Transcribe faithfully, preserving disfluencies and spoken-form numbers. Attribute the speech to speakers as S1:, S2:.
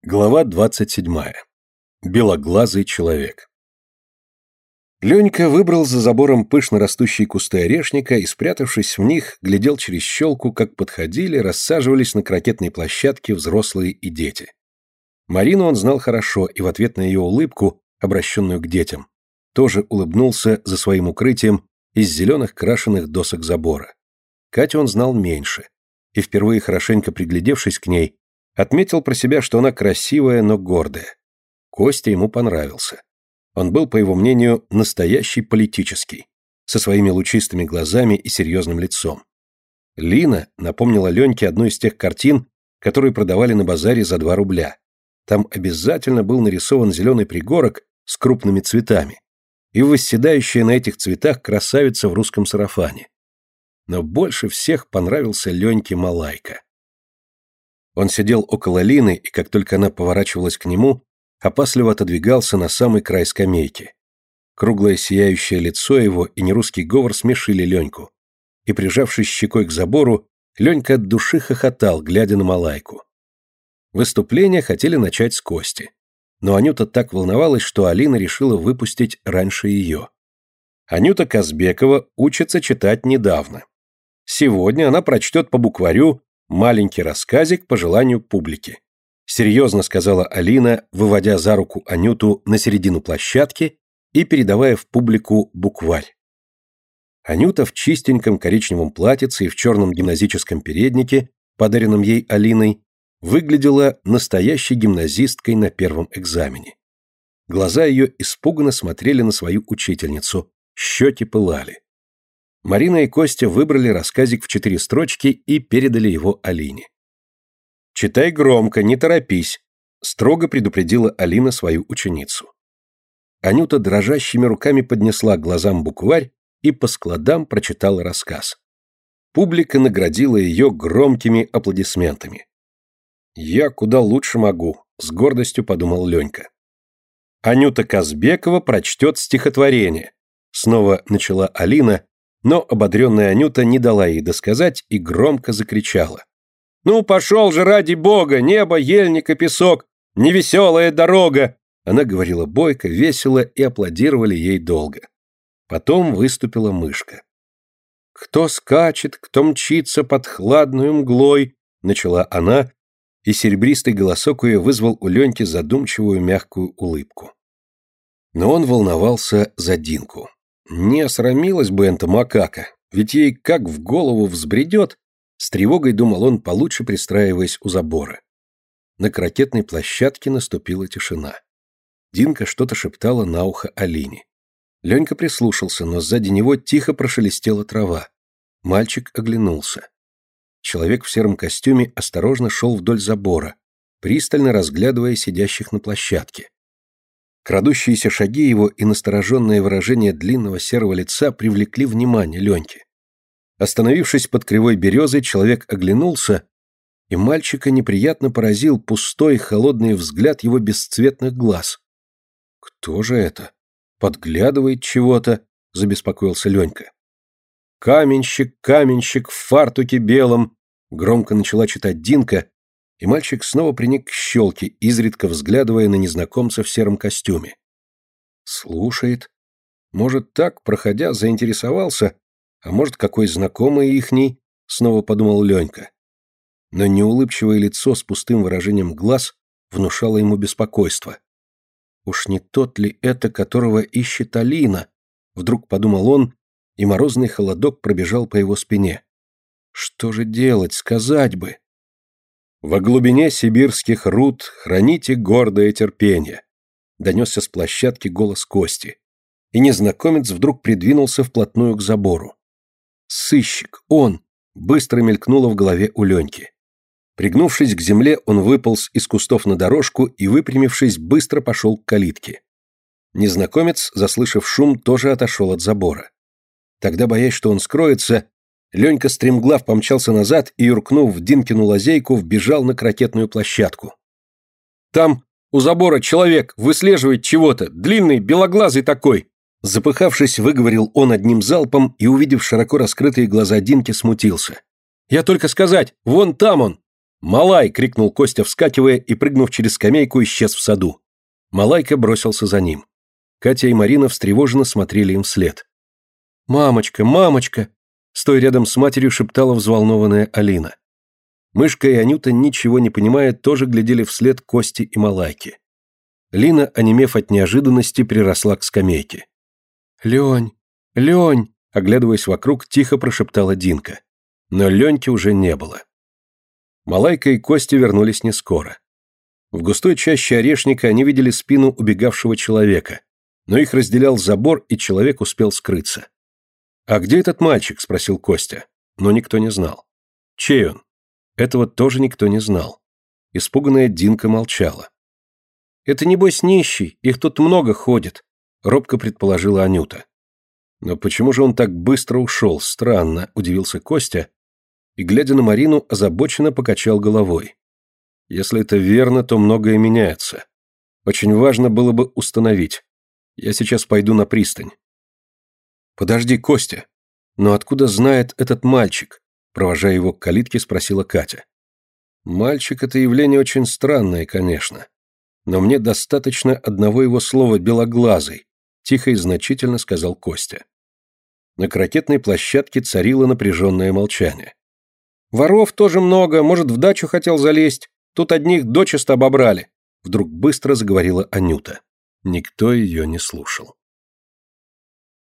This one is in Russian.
S1: Глава двадцать седьмая. Белоглазый человек. Ленька выбрал за забором пышно растущие кусты орешника и, спрятавшись в них, глядел через щелку, как подходили, рассаживались на крокетной площадке взрослые и дети. Марину он знал хорошо и в ответ на ее улыбку, обращенную к детям, тоже улыбнулся за своим укрытием из зеленых крашеных досок забора. Катю он знал меньше, и впервые хорошенько приглядевшись к ней, отметил про себя, что она красивая, но гордая. Костя ему понравился. Он был, по его мнению, настоящий политический, со своими лучистыми глазами и серьезным лицом. Лина напомнила Леньке одну из тех картин, которые продавали на базаре за два рубля. Там обязательно был нарисован зеленый пригорок с крупными цветами и восседающая на этих цветах красавица в русском сарафане. Но больше всех понравился Леньке Малайка. Он сидел около Лины, и как только она поворачивалась к нему, опасливо отодвигался на самый край скамейки. Круглое сияющее лицо его и нерусский говор смешили Леньку. И, прижавшись щекой к забору, Ленька от души хохотал, глядя на Малайку. Выступление хотели начать с Кости. Но Анюта так волновалась, что Алина решила выпустить раньше ее. Анюта Казбекова учится читать недавно. Сегодня она прочтет по букварю маленький рассказик по желанию публики. Серьезно сказала Алина, выводя за руку Анюту на середину площадки и передавая в публику букварь. Анюта в чистеньком коричневом платьице и в черном гимназическом переднике, подаренном ей Алиной, выглядела настоящей гимназисткой на первом экзамене. Глаза ее испуганно смотрели на свою учительницу, щеки пылали. Марина и Костя выбрали рассказик в четыре строчки и передали его Алине. «Читай громко, не торопись», — строго предупредила Алина свою ученицу. Анюта дрожащими руками поднесла к глазам букварь и по складам прочитала рассказ. Публика наградила ее громкими аплодисментами. «Я куда лучше могу», — с гордостью подумал Ленька. «Анюта Казбекова прочтет стихотворение», — снова начала Алина, но ободренная Анюта не дала ей досказать и громко закричала. «Ну, пошел же, ради бога, небо, ельник и песок, невеселая дорога!» Она говорила бойко, весело, и аплодировали ей долго. Потом выступила мышка. «Кто скачет, кто мчится под хладную мглой», — начала она, и серебристый голосок ее вызвал у Леньки задумчивую мягкую улыбку. Но он волновался за Динку. Не осрамилась бы эта макака, ведь ей как в голову взбредет, с тревогой думал он, получше пристраиваясь у забора. На крокетной площадке наступила тишина. Динка что-то шептала на ухо Алине. Ленька прислушался, но сзади него тихо прошелестела трава. Мальчик оглянулся. Человек в сером костюме осторожно шел вдоль забора, пристально разглядывая сидящих на площадке. Крадущиеся шаги его и настороженное выражение длинного серого лица привлекли внимание Леньки. Остановившись под кривой березой, человек оглянулся, и мальчика неприятно поразил пустой холодный взгляд его бесцветных глаз. «Кто же это? Подглядывает чего-то», — забеспокоился Ленька. «Каменщик, каменщик в фартуке белом», — громко начала читать Динка, и мальчик снова приник к щелке, изредка взглядывая на незнакомца в сером костюме. Слушает. Может, так, проходя, заинтересовался, а может, какой знакомый ихний, снова подумал Ленька. Но неулыбчивое лицо с пустым выражением глаз внушало ему беспокойство. Уж не тот ли это, которого ищет Алина? Вдруг подумал он, и морозный холодок пробежал по его спине. Что же делать, сказать бы? «Во глубине сибирских руд храните гордое терпение», — донесся с площадки голос Кости, и незнакомец вдруг придвинулся вплотную к забору. «Сыщик, он!» — быстро мелькнуло в голове у Леньки. Пригнувшись к земле, он выполз из кустов на дорожку и, выпрямившись, быстро пошел к калитке. Незнакомец, заслышав шум, тоже отошел от забора. Тогда, боясь, что он скроется, Ленька стремглав помчался назад и, юркнув в Динкину лазейку, вбежал на крокетную площадку. «Там у забора человек выслеживает чего-то, длинный, белоглазый такой!» Запыхавшись, выговорил он одним залпом и, увидев широко раскрытые глаза Динки, смутился. «Я только сказать, вон там он!» «Малай!» — крикнул Костя, вскакивая и, прыгнув через скамейку, исчез в саду. Малайка бросился за ним. Катя и Марина встревоженно смотрели им вслед. «Мамочка, мамочка!» — стоя рядом с матерью, шептала взволнованная Алина. Мышка и Анюта, ничего не понимая, тоже глядели вслед Кости и Малайки. Лина, онемев от неожиданности, приросла к скамейке. «Лень! Лень!» — оглядываясь вокруг, тихо прошептала Динка. Но Леньки уже не было. Малайка и Костя вернулись не скоро. В густой чаще орешника они видели спину убегавшего человека, но их разделял забор, и человек успел скрыться. «А где этот мальчик?» — спросил Костя. Но никто не знал. «Чей он?» Этого тоже никто не знал. Испуганная Динка молчала. «Это небось нищий, их тут много ходит», — робко предположила Анюта. «Но почему же он так быстро ушел? Странно», — удивился Костя, и, глядя на Марину, озабоченно покачал головой. «Если это верно, то многое меняется. Очень важно было бы установить. Я сейчас пойду на пристань». «Подожди, Костя, но откуда знает этот мальчик?» Провожая его к калитке, спросила Катя. «Мальчик — это явление очень странное, конечно. Но мне достаточно одного его слова «белоглазый», — тихо и значительно сказал Костя. На крокетной площадке царило напряженное молчание. «Воров тоже много, может, в дачу хотел залезть. Тут одних дочисто обобрали», — вдруг быстро заговорила Анюта. Никто ее не слушал.